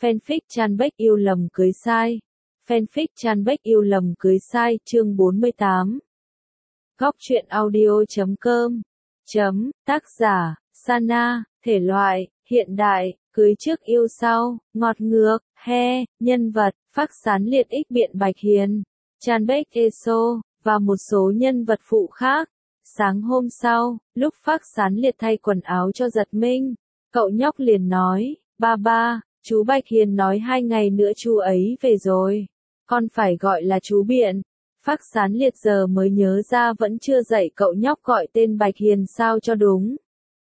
Fanfic Chanbek yêu lầm cưới sai. Fanfic Chanbek yêu lầm cưới sai chương 48. Góc truyện audio.com. Tác giả, Sana, thể loại, hiện đại, cưới trước yêu sau, ngọt ngược, nhân vật, Phác Sán Liệt X Biện Bạch Hiền, Chanbek Eso, và một số nhân vật phụ khác. Sáng hôm sau, lúc Phác Sán Liệt thay quần áo cho Giật Minh, cậu nhóc liền nói, ba, chú Bạch Hiền nói 2 ngày nữa chú ấy về rồi. Con phải gọi là chú Biện. Phác Sán Liệt giờ mới nhớ ra vẫn chưa dạy cậu nhóc gọi tên Bạch Hiền sao cho đúng.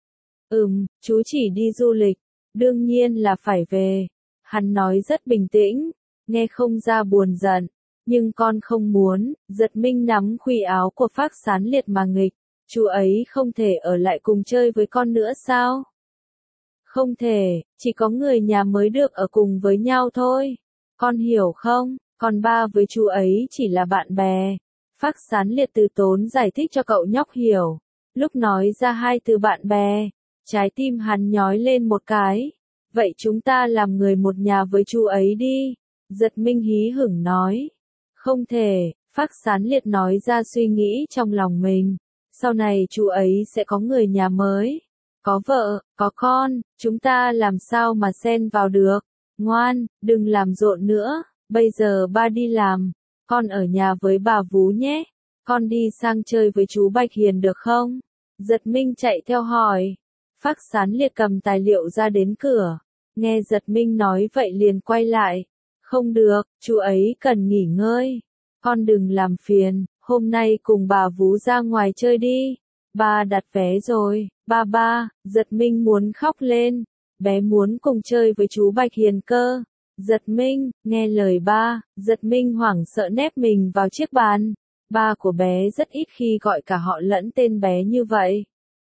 Chú chỉ đi du lịch, đương nhiên là phải về. Hắn nói rất bình tĩnh, nghe không ra buồn giận, nhưng con không muốn. Giật Minh nắm khuỷu áo của Phác Sán Liệt mà nghịch, chú ấy không thể ở lại cùng chơi với con nữa sao? Không thể, chỉ có người nhà mới được ở cùng với nhau thôi. Con hiểu không? Còn ba với chú ấy chỉ là bạn bè. Phác Sán Liệt từ tốn giải thích cho cậu nhóc hiểu. Lúc nói ra 2 từ bạn bè, trái tim hắn nhói lên một cái. Vậy chúng ta làm người một nhà với chú ấy đi. Giật Minh hí hửng nói. Không thể, Phác Sán Liệt nói ra suy nghĩ trong lòng mình. Sau này chú ấy sẽ có người nhà mới. Có vợ, có con, chúng ta làm sao mà xen vào được. Ngoan, đừng làm rộn nữa. Bây giờ ba đi làm, con ở nhà với bà Vú nhé. Con đi sang chơi với chú Bạch Hiền được không? Giật Minh chạy theo hỏi. Phác Sán Liệt cầm tài liệu ra đến cửa. Nghe Giật Minh nói vậy liền quay lại. Không được, chú ấy cần nghỉ ngơi. Con đừng làm phiền, hôm nay cùng bà Vú ra ngoài chơi đi. Ba đặt vé rồi, ba, Giật Minh muốn khóc lên. Bé muốn cùng chơi với chú Bạch Hiền cơ. Giật Minh, nghe lời ba, Giật Minh hoảng sợ nép mình vào chiếc bàn. Ba của bé rất ít khi gọi cả họ lẫn tên bé như vậy.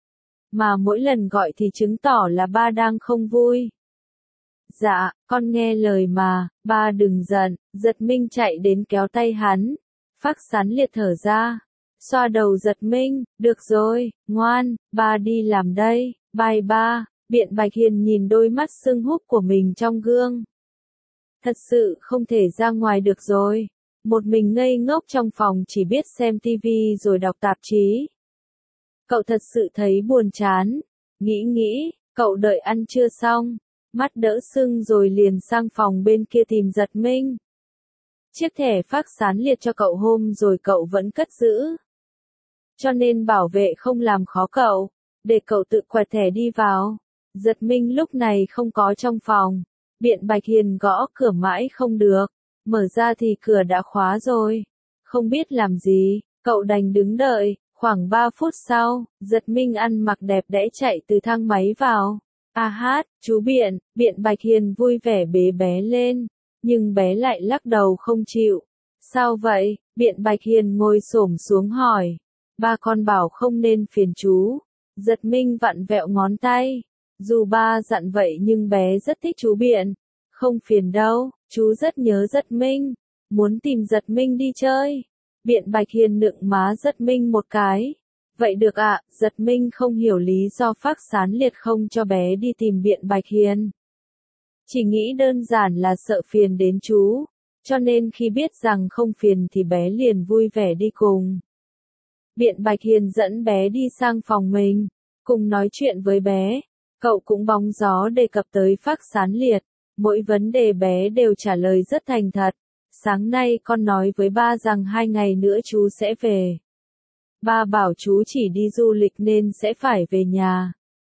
Mà mỗi lần gọi thì chứng tỏ là ba đang không vui. Dạ, con nghe lời mà, ba đừng giận. Giật Minh chạy đến kéo tay hắn. Phác Sán Liệt thở ra, xoa đầu Giật Minh, được rồi, ngoan, ba đi làm đây, bye ba. Biện Bạch Hiền nhìn đôi mắt sưng húp của mình trong gương. Thật sự không thể ra ngoài được rồi. Một mình ngây ngốc trong phòng chỉ biết xem tivi rồi đọc tạp chí. Cậu thật sự thấy buồn chán. Nghĩ, cậu đợi ăn trưa xong. Mắt đỡ sưng rồi liền sang phòng bên kia tìm Giật Minh. Chiếc thẻ Phác Sán Liệt cho cậu hôm rồi cậu vẫn cất giữ. Cho nên bảo vệ không làm khó cậu, để cậu tự quẹt thẻ đi vào. Giật Minh lúc này không có trong phòng. Biện Bạch Hiền gõ cửa mãi không được. Mở ra thì cửa đã khóa rồi. Không biết làm gì, cậu đành đứng đợi. Khoảng 3 phút sau, Giật Minh ăn mặc đẹp đẽ chạy từ thang máy vào. Chú Biện. Biện Bạch Hiền vui vẻ bế bé lên. Nhưng bé lại lắc đầu không chịu. Sao vậy? Biện Bạch Hiền ngồi xổm xuống hỏi. Ba con bảo không nên phiền chú. Giật Minh vặn vẹo ngón tay. Dù ba dặn vậy nhưng bé rất thích chú Biện. Không phiền đâu, chú rất nhớ Giật Minh. Muốn tìm Giật Minh đi chơi. Biện Bạch Hiền nựng má Giật Minh một cái. Vậy được ạ. Giật Minh không hiểu lý do Phác Sán Liệt không cho bé đi tìm Biện Bạch Hiền. Chỉ nghĩ đơn giản là sợ phiền đến chú. Cho nên khi biết rằng không phiền thì bé liền vui vẻ đi cùng. Biện Bạch Hiền dẫn bé đi sang phòng mình. Cùng nói chuyện với bé. Cậu cũng bóng gió đề cập tới Phác Sán Liệt. Mỗi vấn đề bé đều trả lời rất thành thật. Sáng nay con nói với ba rằng 2 ngày nữa chú sẽ về. Ba bảo chú chỉ đi du lịch nên sẽ phải về nhà.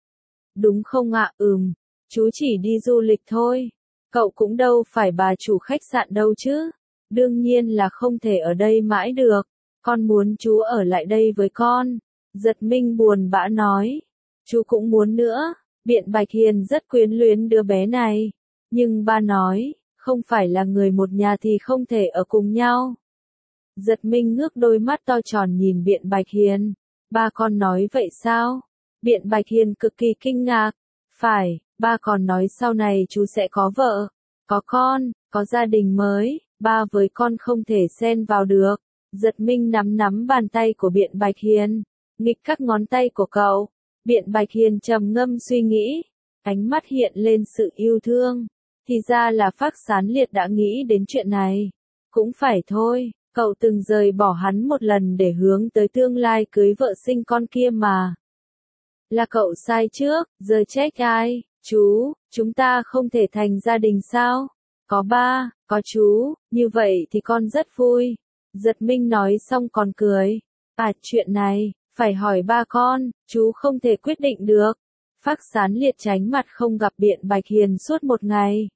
Đúng không ạ? Chú chỉ đi du lịch thôi. Cậu cũng đâu phải bà chủ khách sạn đâu chứ. Đương nhiên là không thể ở đây mãi được. Con muốn chú ở lại đây với con. Giật Minh buồn bã nói. Chú cũng muốn nữa. Biện Bạch Hiền rất quyến luyến đứa bé này. Nhưng ba nói, không phải là người một nhà thì không thể ở cùng nhau. Giật Minh ngước đôi mắt to tròn nhìn Biện Bạch Hiền. Ba con nói vậy sao? Biện Bạch Hiền cực kỳ kinh ngạc. Phải, ba còn nói sau này chú sẽ có vợ, có con, có gia đình mới. Ba với con không thể xen vào được. Giật Minh nắm bàn tay của Biện Bạch Hiền, nghịch các ngón tay của cậu. Biện Bạch Hiền trầm ngâm suy nghĩ, ánh mắt hiện lên sự yêu thương. Thì ra là Phác Sán Liệt đã nghĩ đến chuyện này. Cũng phải thôi, cậu từng rời bỏ hắn một lần để hướng tới tương lai cưới vợ sinh con kia mà. Là cậu sai trước, giờ trách ai? Chú, chúng ta không thể thành gia đình sao? Có ba, có chú, như vậy thì con rất vui. Giật Minh nói xong còn cười. À, chuyện này, phải hỏi ba con, chú không thể quyết định được. Phác Sán Liệt tránh mặt không gặp Biện Bạch Hiền suốt một ngày.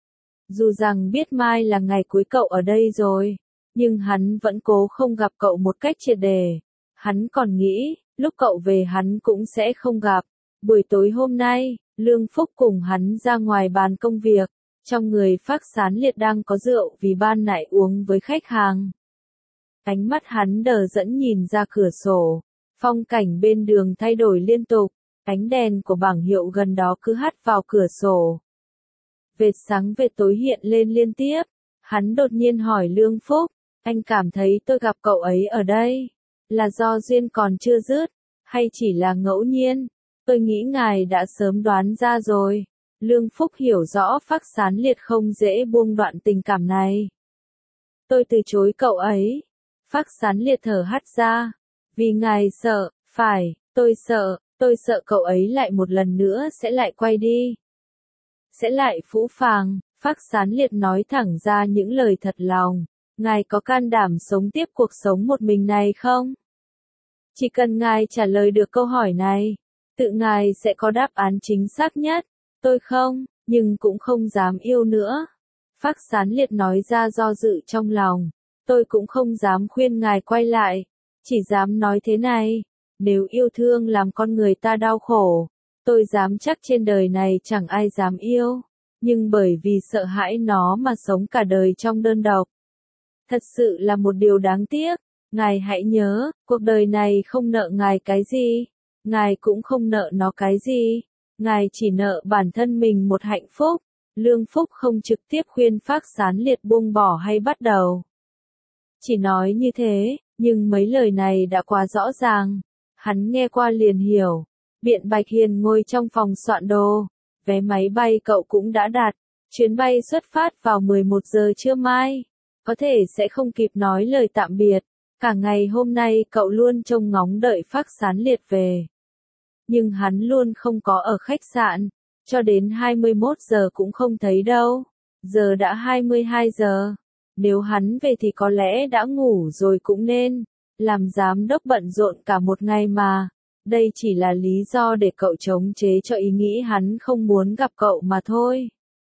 Dù rằng biết mai là ngày cuối cậu ở đây rồi, nhưng hắn vẫn cố không gặp cậu một cách triệt để. Hắn còn nghĩ, lúc cậu về hắn cũng sẽ không gặp. Buổi tối hôm nay, Lương Phúc cùng hắn ra ngoài bàn công việc. Trong người Phác Sán Liệt đang có rượu vì ban nãy uống với khách hàng. Ánh mắt hắn đờ đẫn nhìn ra cửa sổ. Phong cảnh bên đường thay đổi liên tục. Ánh đèn của bảng hiệu gần đó cứ hắt vào cửa sổ. Vệt sáng vệt tối hiện lên liên tiếp. Hắn đột nhiên hỏi Lương Phúc, anh cảm thấy tôi gặp cậu ấy ở đây, là do duyên còn chưa dứt, hay chỉ là ngẫu nhiên? Tôi nghĩ ngài đã sớm đoán ra rồi. Lương Phúc hiểu rõ Phác Sán Liệt không dễ buông đoạn tình cảm này. Tôi từ chối cậu ấy. Phác Sán Liệt thở hắt ra. Vì ngài sợ, phải, tôi sợ cậu ấy lại một lần nữa sẽ lại quay đi. Sẽ lại phũ phàng. Phác Sán Liệt nói thẳng ra những lời thật lòng. Ngài có can đảm sống tiếp cuộc sống một mình này không? Chỉ cần ngài trả lời được câu hỏi này, tự ngài sẽ có đáp án chính xác nhất. Tôi không, nhưng cũng không dám yêu nữa. Phác Sán Liệt nói ra do dự trong lòng. Tôi cũng không dám khuyên ngài quay lại. Chỉ dám nói thế này. Nếu yêu thương làm con người ta đau khổ, tôi dám chắc trên đời này chẳng ai dám yêu. Nhưng bởi vì sợ hãi nó mà sống cả đời trong đơn độc. Thật sự là một điều đáng tiếc. Ngài hãy nhớ, cuộc đời này không nợ ngài cái gì. Ngài cũng không nợ nó cái gì. Ngài chỉ nợ bản thân mình một hạnh phúc. Lương Phúc không trực tiếp khuyên Phác Sán Liệt buông bỏ hay bắt đầu. Chỉ nói như thế, nhưng mấy lời này đã quá rõ ràng. Hắn nghe qua liền hiểu. Biện Bạch Hiền ngồi trong phòng soạn đồ. Vé máy bay cậu cũng đã đặt. Chuyến bay xuất phát vào 11 giờ trưa mai. Có thể sẽ không kịp nói lời tạm biệt. Cả ngày hôm nay cậu luôn trông ngóng đợi Phác Sán Liệt về. Nhưng hắn luôn không có ở khách sạn. Cho đến 21 giờ cũng không thấy đâu. Giờ đã 22 giờ. Nếu hắn về thì có lẽ đã ngủ rồi cũng nên. Làm giám đốc bận rộn cả một ngày mà. Đây chỉ là lý do để cậu chống chế cho ý nghĩ hắn không muốn gặp cậu mà thôi.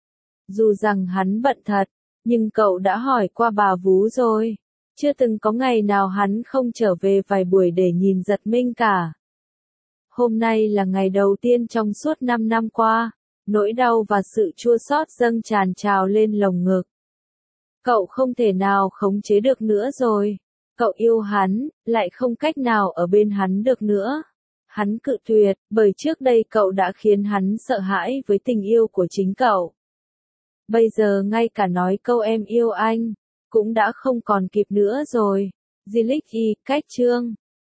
Dù rằng hắn bận thật, nhưng cậu đã hỏi qua bà Vú rồi. Chưa từng có ngày nào hắn không trở về vài buổi để nhìn Giật Minh cả. Hôm nay là ngày đầu tiên trong suốt 5 năm qua. Nỗi đau và sự chua xót dâng tràn trào lên lồng ngực. Cậu không thể nào khống chế được nữa rồi. Cậu yêu hắn, lại không cách nào ở bên hắn được nữa. Hắn cự tuyệt, bởi trước đây cậu đã khiến hắn sợ hãi với tình yêu của chính cậu. Bây giờ ngay cả nói câu em yêu anh, cũng đã không còn kịp nữa rồi. Dịch cách chương